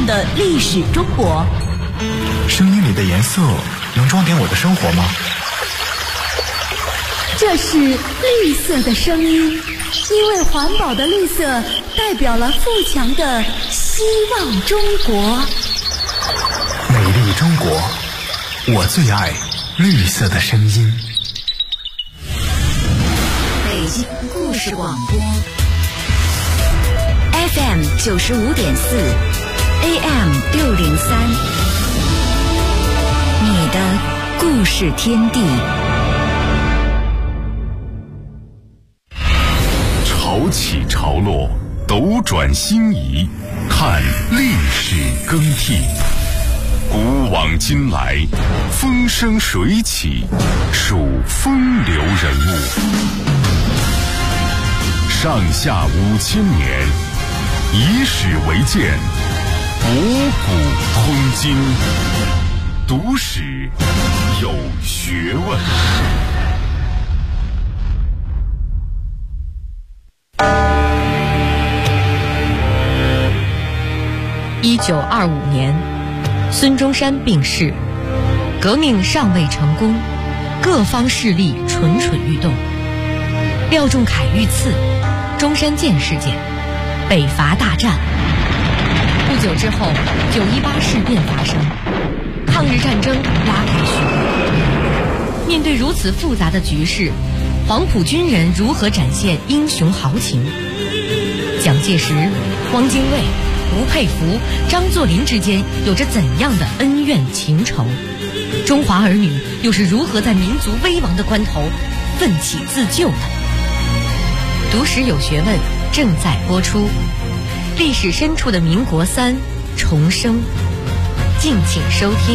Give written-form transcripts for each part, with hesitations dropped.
亮的历史中国。 声音里的颜色能装点我的生活吗？ 这是绿色的声音，因为环保的绿色代表了富强的希望中国。 美丽中国，我最爱绿色的声音。 北京故事广播 FM 95.4 AM 603，你的故事天地。 潮起潮落，斗转星移，看历史更替。古往今来，风生水起，数风流人物。上下5000年，以史为鉴，博古通今。读史有学问。 1925年，孙中山病逝，革命尚未成功，各方势力蠢蠢欲动。廖仲恺遇刺，中山舰事件，北伐大战。不久之后，918事变发生，抗日战争拉开序幕。面对如此复杂的局势，黄埔军人如何展现英雄豪情？蒋介石、汪精卫、吴佩孚、张作霖之间有着怎样的恩怨情仇？中华儿女又是如何在民族危亡的关头奋起自救的？读史有学问正在播出，历史深处的民国3重生，敬请收听。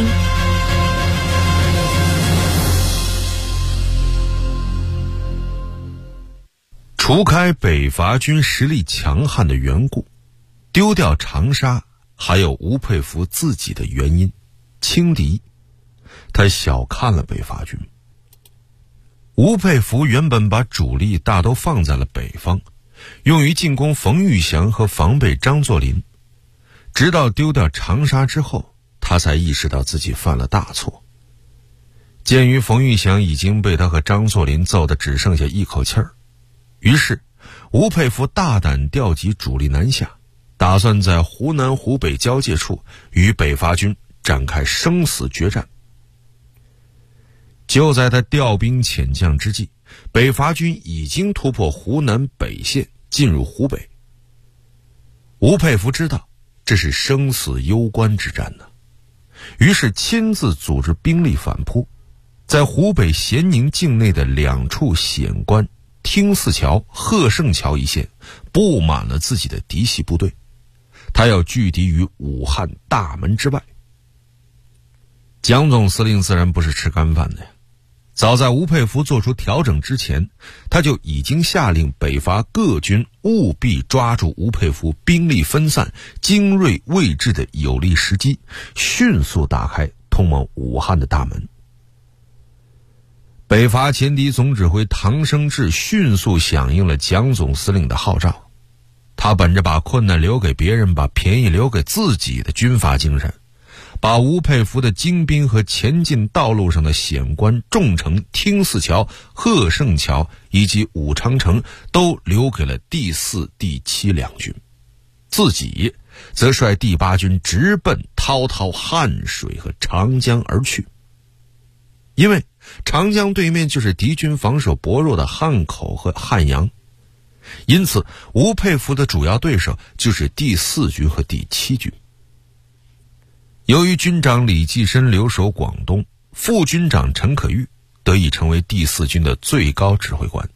除开北伐军实力强悍的缘故，丢掉长沙还有吴佩孚自己的原因，轻敌。他小看了北伐军。吴佩孚原本把主力大都放在了北方，用于进攻冯玉祥和防备张作霖。直到丢掉长沙之后，他才意识到自己犯了大错。鉴于冯玉祥已经被他和张作霖揍得只剩下一口气儿，于是吴佩孚大胆调集主力南下，打算在湖南湖北交界处与北伐军展开生死决战。就在他调兵遣将之际，北伐军已经突破湖南北线进入湖北。吴佩孚知道这是生死攸关之战呢，于是亲自组织兵力反扑，在湖北咸宁境内的2处险关汀泗桥、贺胜桥一线布满了自己的嫡系部队，他要拒敌于武汉大门之外。蒋总司令自然不是吃干饭的呀，早在吴佩孚做出调整之前，他就已经下令北伐各军务必抓住吴佩孚兵力分散、精锐未至的有利时机，迅速打开通往武汉的大门。北伐前敌总指挥唐生智迅速响应了蒋总司令的号召，他本着把困难留给别人、把便宜留给自己的军阀精神，把吴佩孚的精兵和前进道路上的险关重城、汀泗桥、贺胜桥以及武昌城都留给了第4、第7两军，自己则率第8军直奔滔滔汉水和长江而去。因为长江对面就是敌军防守薄弱的汉口和汉阳，因此吴佩孚的主要对手就是第4军和第7军。由于军长李济深留守广东，副军长陈可玉得以成为第4军的最高指挥官。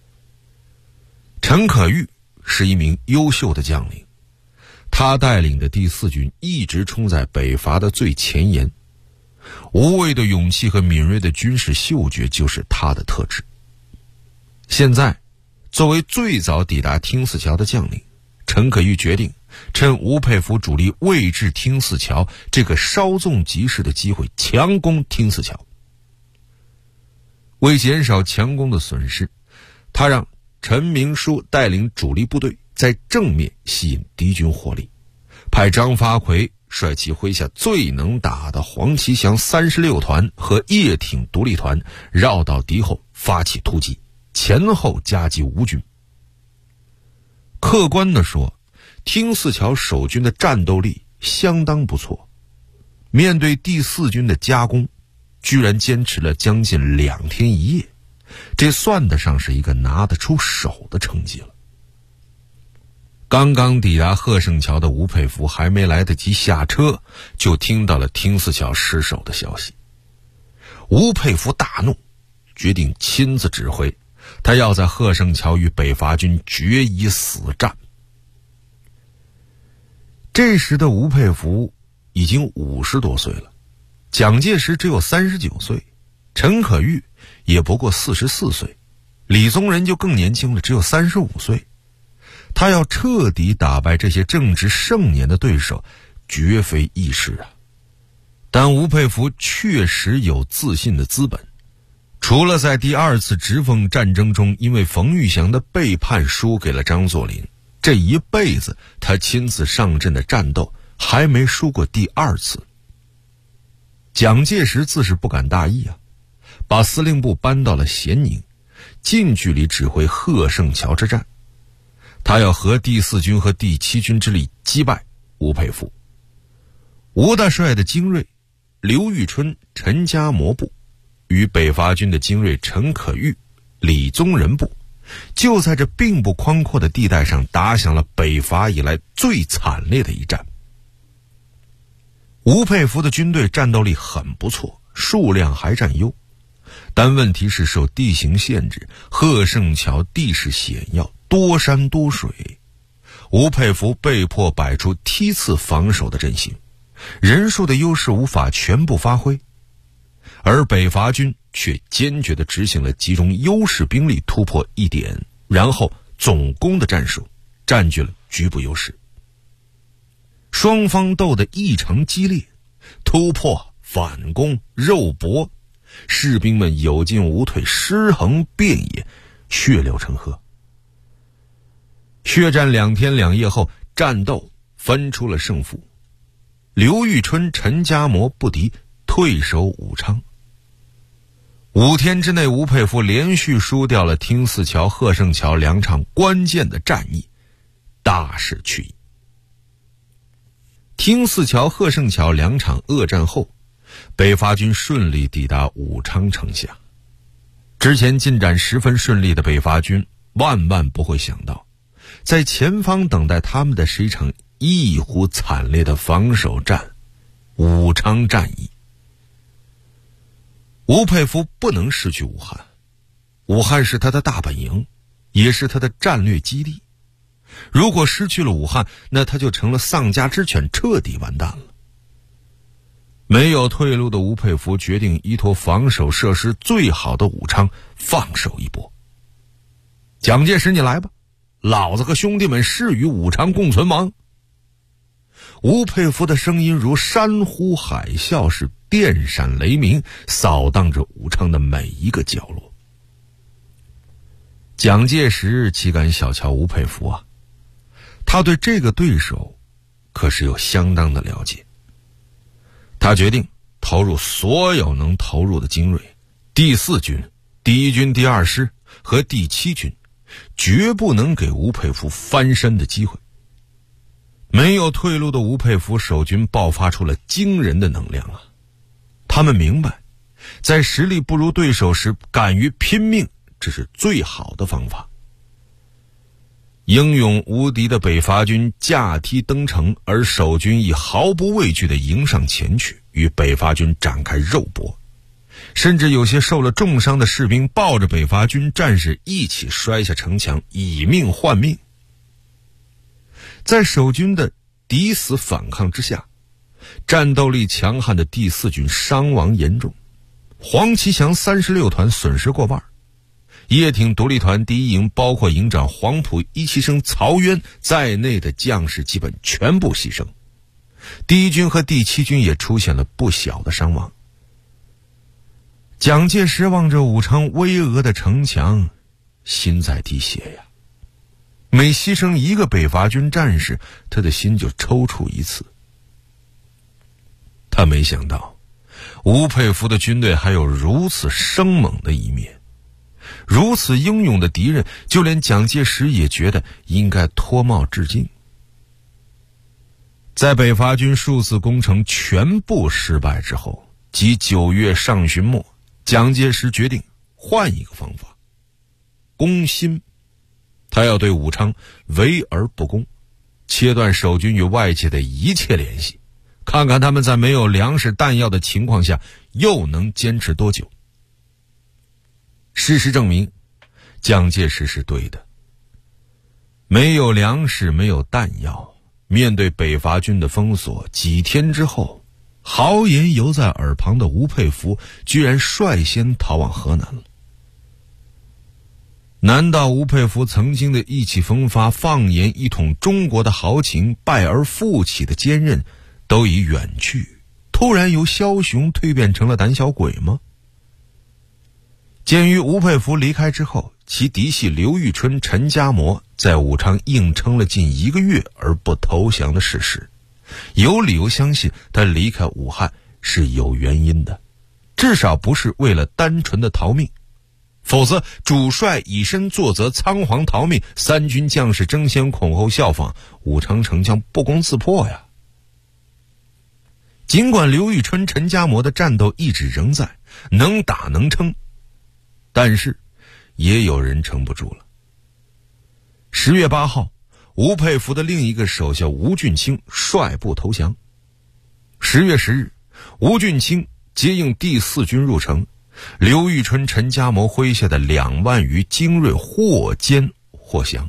陈可玉是一名优秀的将领，他带领的第4军一直冲在北伐的最前沿，无畏的勇气和敏锐的军事嗅觉就是他的特质。现在，作为最早抵达汀泗桥的将领，陈可玉决定趁吴佩孚主力未至汀泗桥这个稍纵即逝的机会，强攻汀泗桥。为减少强攻的损失，他让陈明书带领主力部队在正面吸引敌军火力， 派张发奎率其麾下最能打的黄其祥36团和叶挺独立团绕到敌后发起突击，前后夹击吴军。客观地说，汀泗桥守军的战斗力相当不错，面对第4军的夹攻，居然坚持了将近2天1夜，这算得上是一个拿得出手的成绩了。刚刚抵达贺胜桥的吴佩孚还没来得及下车，就听到了汀泗桥失守的消息。吴佩孚大怒，决定亲自指挥，他要在贺胜桥与北伐军决一死战。这时的吴佩孚已经50多岁了，蒋介石只有39岁，陈可玉也不过44岁，李宗仁就更年轻了，只有35岁。他要彻底打败这些正值盛年的对手，绝非易事啊。但吴佩孚确实有自信的资本，除了在第2次直奉战争中因为冯玉祥的背叛输给了张作霖，这一辈子他亲自上阵的战斗还没输过第2次。蒋介石自是不敢大意啊，把司令部搬到了咸宁，近距离指挥贺胜桥之战。他要和第4军和第7军之力击败吴佩孚。吴大帅的精锐刘玉春、陈家模部与北伐军的精锐陈可玉、李宗仁部，就在这并不宽阔的地带上打响了北伐以来最惨烈的一战。吴佩孚的军队战斗力很不错，数量还占优，但问题是受地形限制，贺胜桥地势险要，多山多水，吴佩孚被迫摆出梯次防守的阵型，人数的优势无法全部发挥，而北伐军却坚决地执行了集中优势兵力突破一点，然后总攻的战术，占据了局部优势。双方斗得异常激烈，突破、反攻、肉搏，士兵们有进无退，尸横遍野，血流成河。血战2天2夜后，战斗分出了胜负。刘玉春、陈家模不敌，退守武昌。5天之内，吴佩孚连续输掉了汀泗桥、贺胜桥2场关键的战役，大势去矣。汀泗桥、贺胜桥2场恶战后，北伐军顺利抵达武昌城下。之前进展十分顺利的北伐军万万不会想到，在前方等待他们的是一场异乎惨烈的防守战——武昌战役。吴佩孚不能失去武汉，武汉是他的大本营，也是他的战略基地。如果失去了武汉，那他就成了丧家之犬，彻底完蛋了。没有退路的吴佩孚决定依托防守设施最好的武昌放手一搏。蒋介石，你来吧，老子和兄弟们誓与武昌共存亡。吴佩孚的声音如山呼海啸，是电闪雷鸣，扫荡着武昌的每一个角落。蒋介石岂敢小瞧吴佩孚啊，他对这个对手可是有相当的了解。他决定投入所有能投入的精锐，第4军、第1军第2师和第7军，绝不能给吴佩孚翻身的机会。没有退路的吴佩孚守军爆发出了惊人的能量啊！他们明白，在实力不如对手时敢于拼命，这是最好的方法。英勇无敌的北伐军架梯登城，而守军亦毫不畏惧地迎上前去，与北伐军展开肉搏。甚至有些受了重伤的士兵抱着北伐军战士一起摔下城墙，以命换命。在守军的抵死反抗之下，战斗力强悍的第4军伤亡严重，黄其祥36团损失过半，叶挺独立团第1营包括营长黄埔一期生曹渊在内的将士基本全部牺牲，第1军和第7军也出现了不小的伤亡。蒋介石望着武昌巍峨的城墙，心在滴血呀。 每牺牲一个北伐军战士，他的心就抽搐一次。他没想到吴佩孚的军队还有如此生猛的一面，如此英勇的敌人，就连蒋介石也觉得应该脱帽致敬。在北伐军数次攻城全部失败之后，即9月上旬末，蒋介石决定换一个方法，攻心。他要对武昌围而不攻，切断守军与外界的一切联系，看看他们在没有粮食弹药的情况下又能坚持多久。事实证明，蒋介石是对的。没有粮食，没有弹药，面对北伐军的封锁，几天之后，豪言犹在耳旁的吴佩孚居然率先逃往河南了。难道吴佩孚曾经的意气风发、放眼一统中国的豪情、败而复起的坚韧都已远去，突然由枭雄蜕变成了胆小鬼吗？鉴于吴佩孚离开之后，其嫡系刘玉春、陈家模在武昌硬撑了近1个月而不投降的事实，有理由相信他离开武汉是有原因的，至少不是为了单纯的逃命。否则主帅以身作则，仓皇逃命，3军将士争先恐后效仿，武昌城将不攻自破呀。尽管刘玉春、陈家模的战斗意志仍在，能打能撑，但是也有人撑不住了。10月8号，吴佩孚的另一个手下吴俊卿率部投降。10月10日，吴俊卿接应第4军入城，刘玉春、陈家模麾下的2万余精锐获歼获降。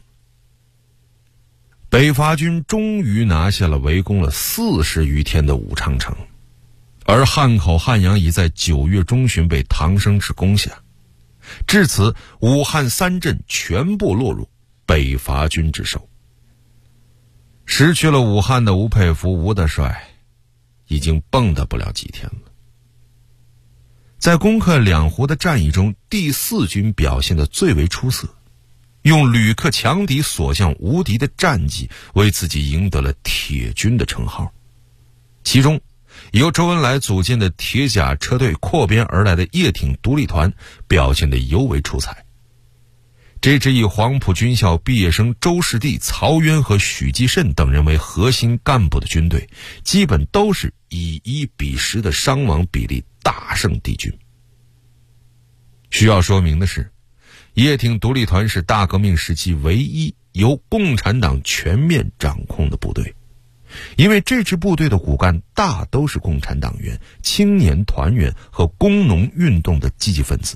北伐军终于拿下了围攻了40余天的武昌城，而汉口、汉阳已在9月中旬被唐生智攻下。至此，武汉3镇全部落入北伐军之手。失去了武汉的吴佩孚、吴大帅已经蹦跶不了几天了。在攻克两湖的战役中，第4军表现得最为出色，用屡克强敌、所向无敌的战绩为自己赢得了铁军的称号。其中由周恩来组建的铁甲车队扩编而来的叶挺独立团表现得尤为出彩。这支以黄埔军校毕业生周士第、曹渊和许继慎等人为核心干部的军队，基本都是以1比10的伤亡比例大胜敌军。需要说明的是，叶挺独立团是大革命时期唯一由共产党全面掌控的部队，因为这支部队的骨干大都是共产党员、青年团员和工农运动的积极分子。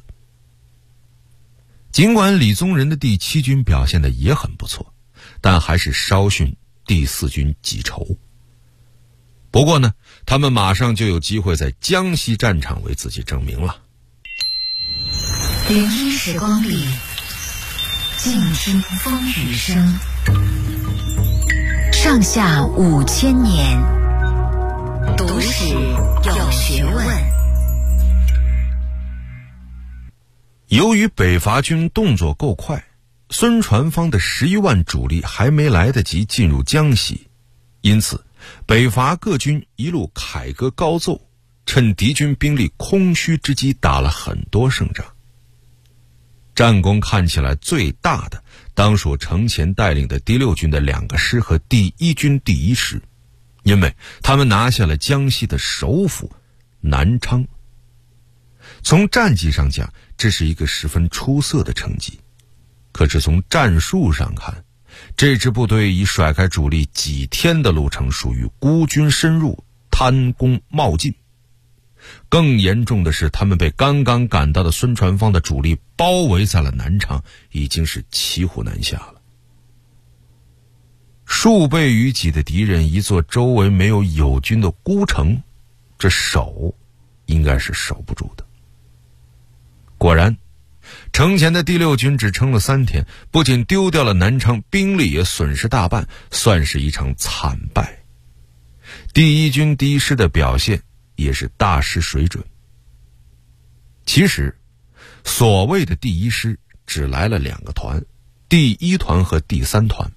尽管李宗仁的第7军表现得也很不错，但还是稍逊第4军几筹。不过呢，他们马上就有机会在江西战场为自己证明了。 零一时光里，静听风雨声。上下5000年，读史有学问。 由于北伐军动作够快，孙传芳的11万主力还没来得及进入江西，因此北伐各军一路凯歌高奏，趁敌军兵力空虚之机打了很多胜仗。战功看起来最大的当属程潜带领的第6军的2个师和第1军第1师，因为他们拿下了江西的首府南昌。从战绩上讲，这是一个十分出色的成绩，可是从战术上看，这支部队已甩开主力几天的路程，属于孤军深入，贪功冒进。更严重的是，他们被刚刚赶到的孙传芳的主力包围在了南昌，已经是骑虎难下了。数倍于己的敌人，一座周围没有友军的孤城，这守应该是守不住的。果然，程潜的第6军只撑了3天，不仅丢掉了南昌，兵力也损失大半，算是一场惨败。第1军第1师的表现也是大失水准。其实所谓的第1师只来了2个团， 第1团和第3团。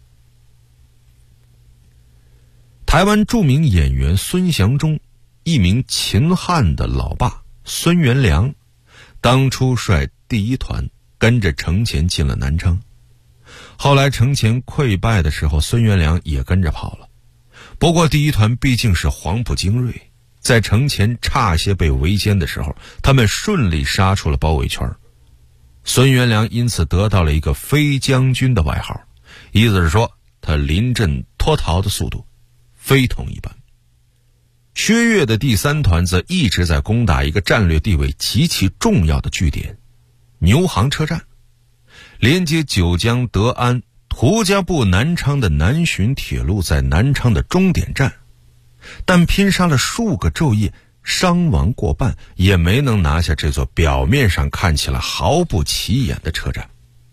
台湾著名演员孙祥忠，一名秦汉的老爸孙元良，当初率第1团跟着程潜进了南昌。后来程潜溃败的时候，孙元良也跟着跑了。不过第1团毕竟是黄埔精锐，在程潜差些被围歼的时候，他们顺利杀出了包围圈。孙元良因此得到了一个飞将军的外号，意思是说他临阵脱逃的速度非同一般。薛岳的第3团则一直在攻打一个战略地位极其重要的据点——牛行车站，连接九江、德安、涂家埠、南昌的南浔铁路在南昌的终点站，但拼杀了数个昼夜，伤亡过半，也没能拿下这座表面上看起来毫不起眼的车站。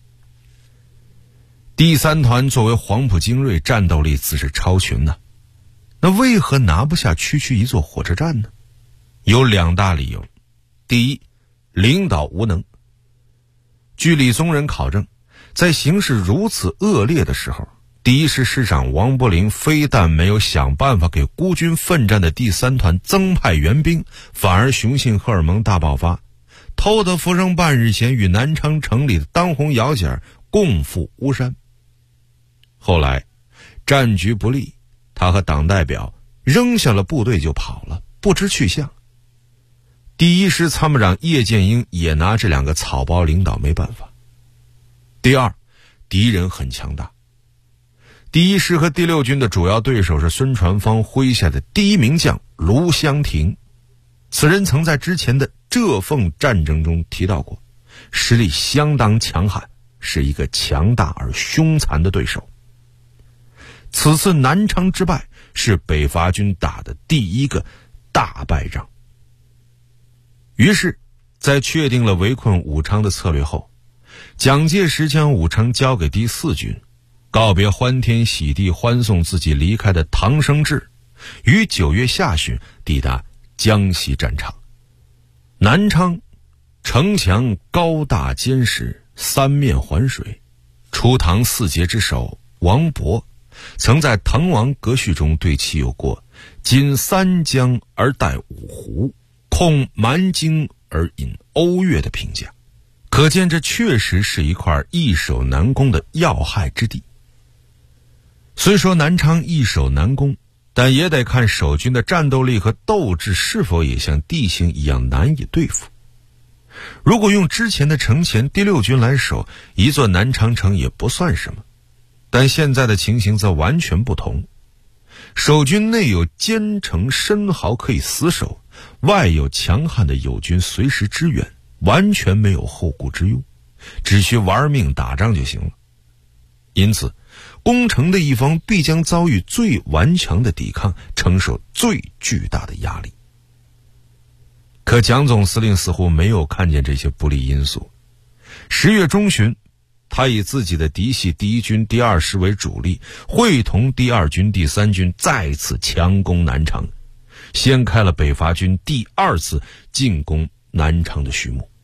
第3团作为黄埔精锐，战斗力自是超群呢。那为何拿不下区区一座火车站呢？有2大理由。第一，领导无能。据李宗仁考证，在形势如此恶劣的时候，第1师师长王柏龄非但没有想办法给孤军奋战的第3团增派援兵，反而雄性荷尔蒙大爆发，偷得浮生半日闲，与南昌城里的当红姚姐共赴巫山。后来战局不利，他和党代表扔下了部队就跑了，不知去向。第1师参谋长叶剑英也拿这2个草包领导没办法。第二，敌人很强大。第1师和第6军的主要对手是孙传芳麾下的第1名将卢湘亭，此人曾在之前的浙奉战争中提到过，实力相当强悍，是一个强大而凶残的对手。此次南昌之败是北伐军打的第1个大败仗。于是在确定了围困武昌的策略后，蒋介石将武昌交给第4军，告别欢天喜地欢送自己离开的唐生智，于9月下旬抵达江西战场。南昌城墙高大坚实，3面环水，初唐4杰之首王勃曾在《滕王阁序》中对其有过“襟3江而带5湖，控蛮荆而引瓯越”的评价，可见这确实是一块易守难攻的要害之地。虽说南昌易守难攻，但也得看守军的战斗力和斗志是否也像地形一样难以对付。如果用之前的程潜第6军来守，一座南昌城也不算什么，但现在的情形则完全不同。守军内有坚城深壕可以死守，外有强悍的友军随时支援，完全没有后顾之忧，只需玩命打仗就行了。因此攻城的一方必将遭遇最顽强的抵抗，承受最巨大的压力。可蒋总司令似乎没有看见这些不利因素。10月中旬，他以自己的嫡系第1军第2师为主力，会同第2军第3军再次强攻南昌，掀开了北伐军第2次进攻南昌的序幕。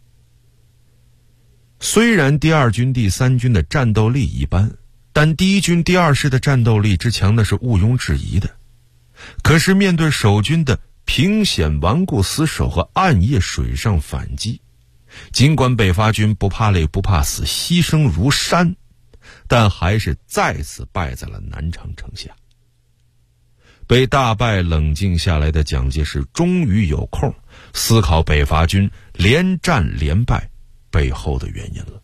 虽然第2军第3军的战斗力一般，但第1军第2师的战斗力之强那是毋庸置疑的。可是面对守军的凭险顽固死守和暗夜水上反击，尽管北伐军不怕累不怕死，牺牲如山，但还是再次败在了南昌城下。被大败冷静下来的蒋介石终于有空思考北伐军连战连败背后的原因了。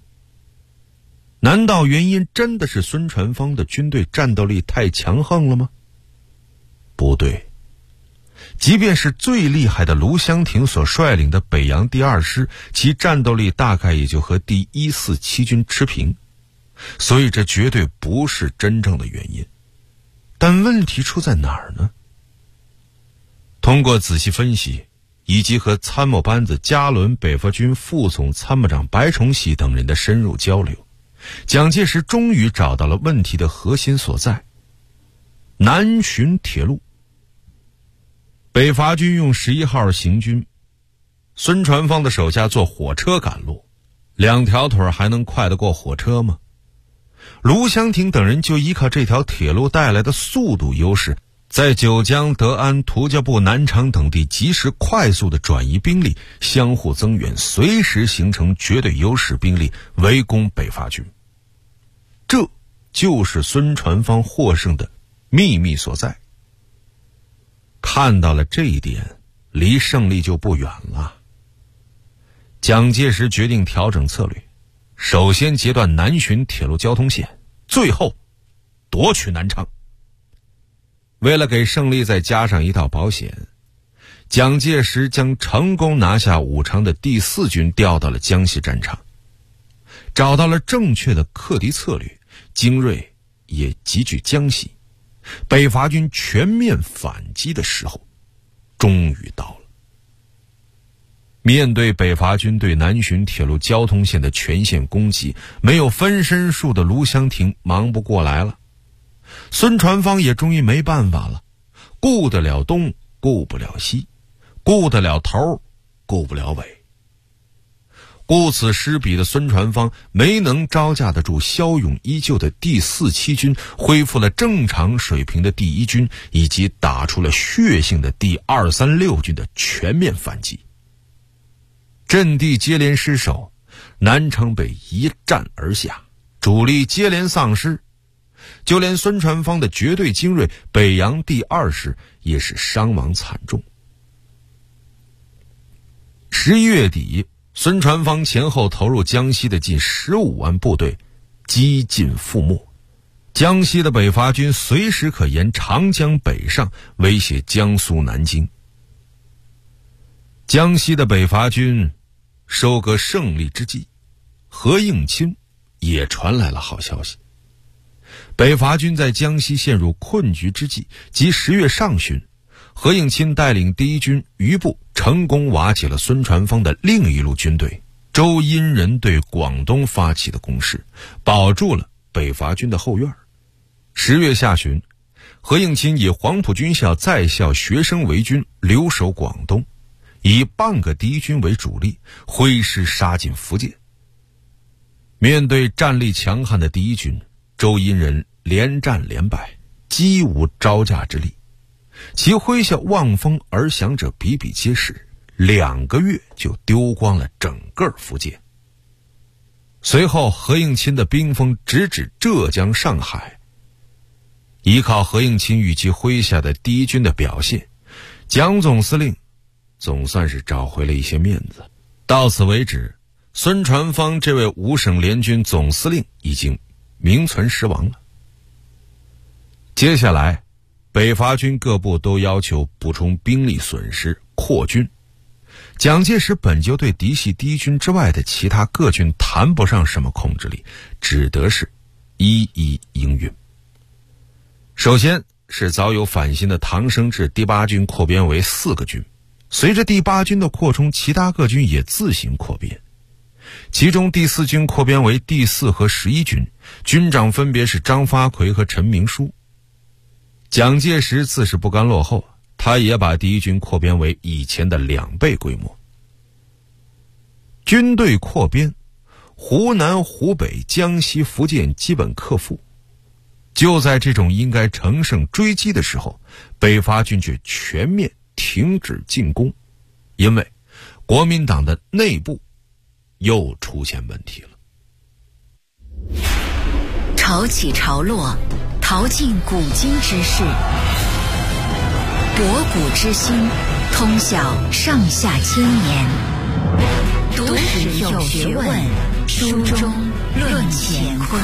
难道原因真的是孙传芳的军队战斗力太强横了吗？不对，即便是最厉害的卢湘亭所率领的北洋第2师，其战斗力大概也就和第147军持平，所以这绝对不是真正的原因。但问题出在哪儿呢？通过仔细分析，以及和参谋班子加伦北伐军副总参谋长白崇禧等人的深入交流，蒋介石终于找到了问题的核心所在——南浔铁路。北伐军用11号行军，孙传芳的手下坐火车赶路，2条腿还能快得过火车吗？ 卢湘亭等人就依靠这条铁路带来的速度优势，在九江、德安、图家埠、南昌等地及时快速地转移兵力，相互增援，随时形成绝对优势兵力，围攻北伐军。这就是孙传芳获胜的秘密所在。看到了这一点，离胜利就不远了。蒋介石决定调整策略，首先截断南浔铁路交通线，最后夺取南昌。为了给胜利再加上一道保险，蒋介石将成功拿下武昌的第4军调到了江西战场。找到了正确的克敌策略，精锐也集聚江西，北伐军全面反击的时候终于到了。面对北伐军对南浔铁路交通线的全线攻击，没有分身术的卢湘亭忙不过来了，孙传芳也终于没办法了，顾得了东，顾不了西，顾得了头，顾不了尾。顾此失彼的孙传芳没能招架得住骁勇依旧的第4七军，恢复了正常水平的第1军，以及打出了血性的第2、3、6军的全面反击。阵地接连失守，南昌被一战而下，主力接连丧失，就连孙传芳的绝对精锐北洋第2师也是伤亡惨重。11月底，孙传芳前后投入江西的近15万部队几近覆没，江西的北伐军随时可沿长江北上，威胁江苏南京。江西的北伐军收割胜利之际，何应钦也传来了好消息。北伐军在江西陷入困局之际，即10月上旬，何应钦带领第1军余部成功瓦解了孙传芳的另一路军队周荫人对广东发起的攻势，保住了北伐军的后院。10月下旬，何应钦以黄埔军校在校学生为军，留守广东，以半个第1军为主力，挥师杀进福建。面对战力强悍的第1军，周荫人连战连败，几无招架之力，其麾下望风而降者比比皆是，2个月就丢光了整个福建。随后何应钦的兵锋直指浙江、上海。依靠何应钦与其麾下的第1军的表现，蒋总司令总算是找回了一些面子。到此为止，孙传芳这位5省联军总司令已经名存实亡了。接下来，北伐军各部都要求补充兵力损失，扩军。蒋介石本就对嫡系第1军之外的其他各军谈不上什么控制力，只得是一一应允。首先是早有反心的唐生智第8军扩编为4个军，随着第8军的扩充，其他各军也自行扩编。其中第4军扩编为第4和11军，军长分别是张发奎和陈明书。蒋介石自是不甘落后，他也把第1军扩编为以前的2倍规模。军队扩编，湖南、湖北、江西、福建基本克复。就在这种应该乘胜追击的时候，北伐军却全面停止进攻，因为国民党的内部又出现问题了。 潮起潮落，淘尽古今之事，博古之心，通晓上下千年。读史有学问，书中论乾坤。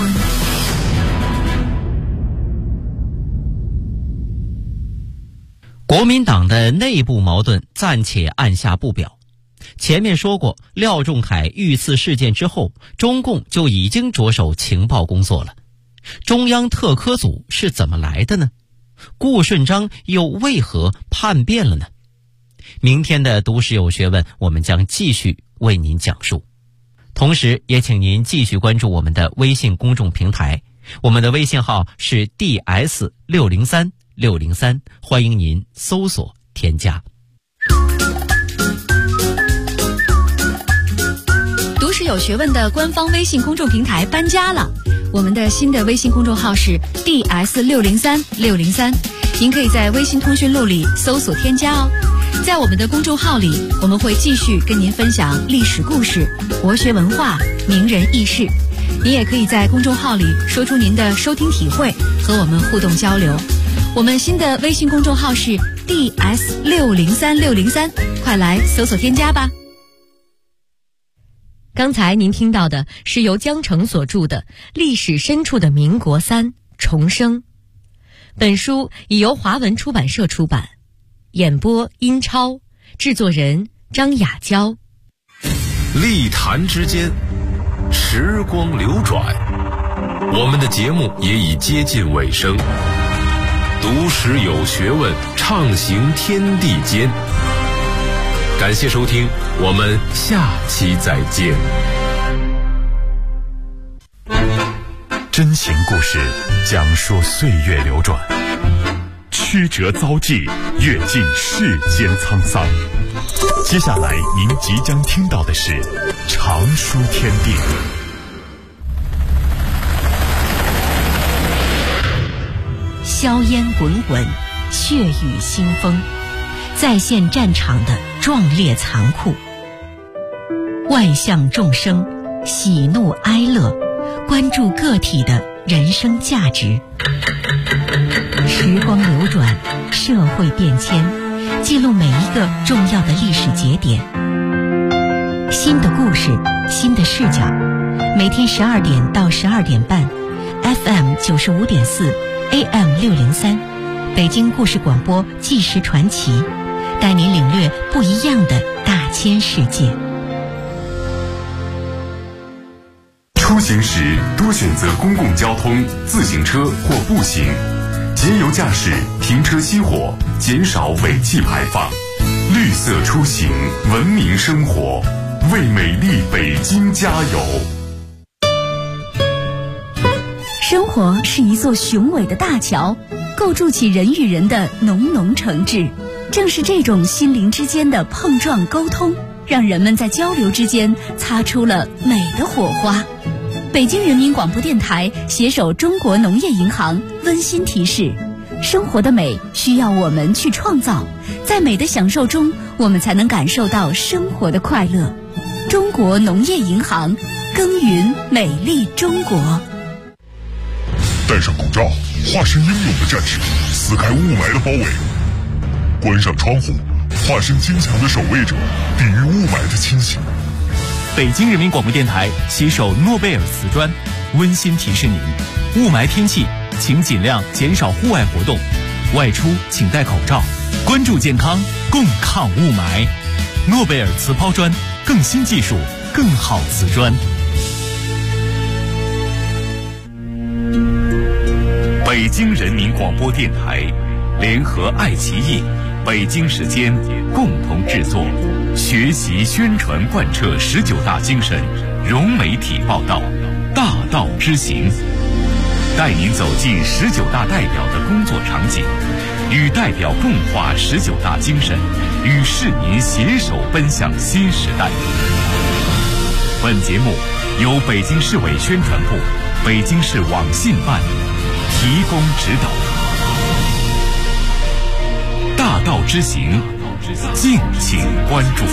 国民党的内部矛盾暂且按下不表。前面说过，廖仲恺遇刺事件之后，中共就已经着手情报工作了。中央特科组是怎么来的呢？顾顺章又为何叛变了呢？明天的读史有学问，我们将继续为您讲述。同时也请您继续关注我们的微信公众平台，我们的微信号是 DS603603，欢迎您搜索添加。 师有学问的官方微信公众平台搬家了，我们的新的微信公众号是 DS603603，您可以在微信通讯录里搜索添加哦。在我们的公众号里，我们会继续跟您分享历史故事、国学文化、名人轶事。您也可以在公众号里说出您的收听体会，和我们互动交流。我们新的微信公众号是 DS603603，快来搜索添加吧。 刚才您听到的是由江澄所著的《历史深处的民国三重生》，本书已由华文出版社出版，演播殷超，制作人张雅娇。 历坛之间，时光流转，我们的节目也已接近尾声。读史有学问，畅行天地间。感谢收听，我们下期再见。 真情故事讲述岁月流转，曲折遭际，阅尽世间沧桑。接下来您即将听到的是常书天地。 硝烟滚滚，血雨腥风，再现战场的壮烈残酷。万象众生，喜怒哀乐，关注个体的人生价值。时光流转，社会变迁，记录每一个重要的历史节点。新的故事，新的视角，每天12点到12点半 FM 95.4 AM 603，北京故事广播纪实传奇，带您领略不一样的大千世界。 出行时多选择公共交通、自行车或步行，节油驾驶，停车熄火，减少尾气排放。绿色出行，文明生活，为美丽北京加油。 生活是一座雄伟的大桥，构筑起人与人的浓浓诚挚。正是这种心灵之间的碰撞沟通，让人们在交流之间擦出了美的火花。北京人民广播电台携手中国农业银行温馨提示：生活的美需要我们去创造，在美的享受中，我们才能感受到生活的快乐。中国农业银行，耕耘美丽中国。 戴上口罩，化身英勇的战士，撕开雾霾的包围；关上窗户，化身坚强的守卫者，抵御雾霾的侵袭。 北京人民广播电台携手诺贝尔瓷砖，温馨提示您：雾霾天气，请尽量减少户外活动，外出请戴口罩，关注健康，共抗雾霾。诺贝尔瓷抛砖，更新技术，更好瓷砖。 北京人民广播电台联合爱奇艺、北京时间共同制作，学习宣传贯彻19大精神，融媒体报道，大道之行，带您走进19大代表的工作场景，与代表共话19大精神，与市民携手奔向新时代。本节目由北京市委宣传部、北京市网信办提供指导。大道之行，敬请关注。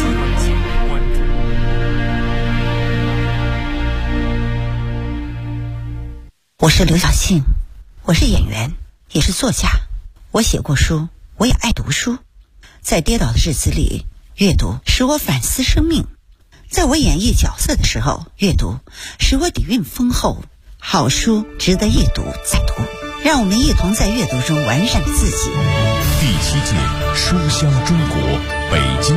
我是刘晓庆，我是演员，也是作家。我写过书，我也爱读书。在跌倒的日子里，阅读使我反思生命；在我演绎角色的时候，阅读使我底蕴丰厚。好书值得一读再读，让我们一同在阅读中完善自己。 第7届书香中国北京